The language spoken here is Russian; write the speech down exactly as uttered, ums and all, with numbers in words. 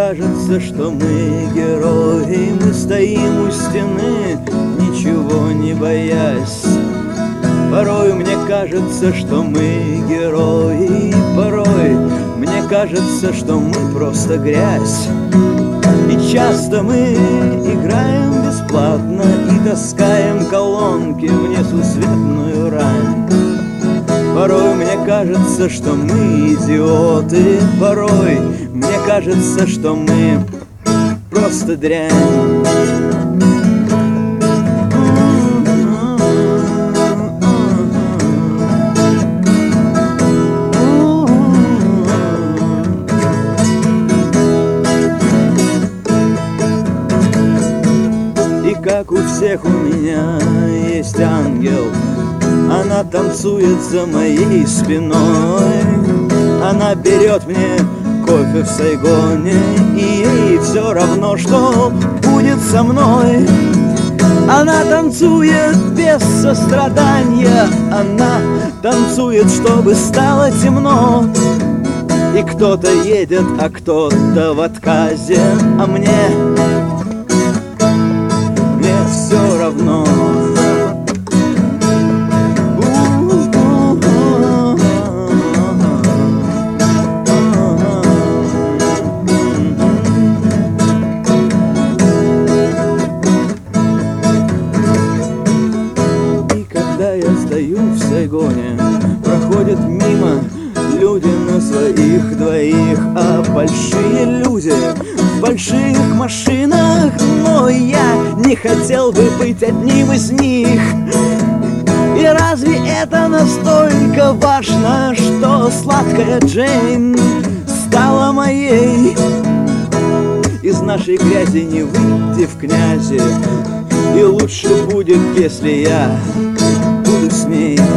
кажется, что мы герои. Мы стоим у стены, ничего не боясь. Порой мне кажется, что мы герои. Порой мне кажется, что мы просто грязь. И часто мы играем бесплатно и таскаем колонки в несусветную рань. Порой мне кажется, что мы идиоты. Порой мне кажется, что мы просто дрянь. И как у всех у меня есть ангел. Она танцует за моей спиной. Она берет мне кофе в Сайгоне, и ей все равно, что будет со мной. Она танцует без сострадания. Она танцует, чтобы стало темно. И кто-то едет, а кто-то в отказе. А мне, мне все равно. В Сайгоне проходят мимо люди на своих двоих, а большие люди в больших машинах. Но я не хотел бы быть одним из них. И разве это настолько важно, что сладкая Джейн стала моей? Из нашей грязи не выйти в князи, и лучше будет, если я буду с ней.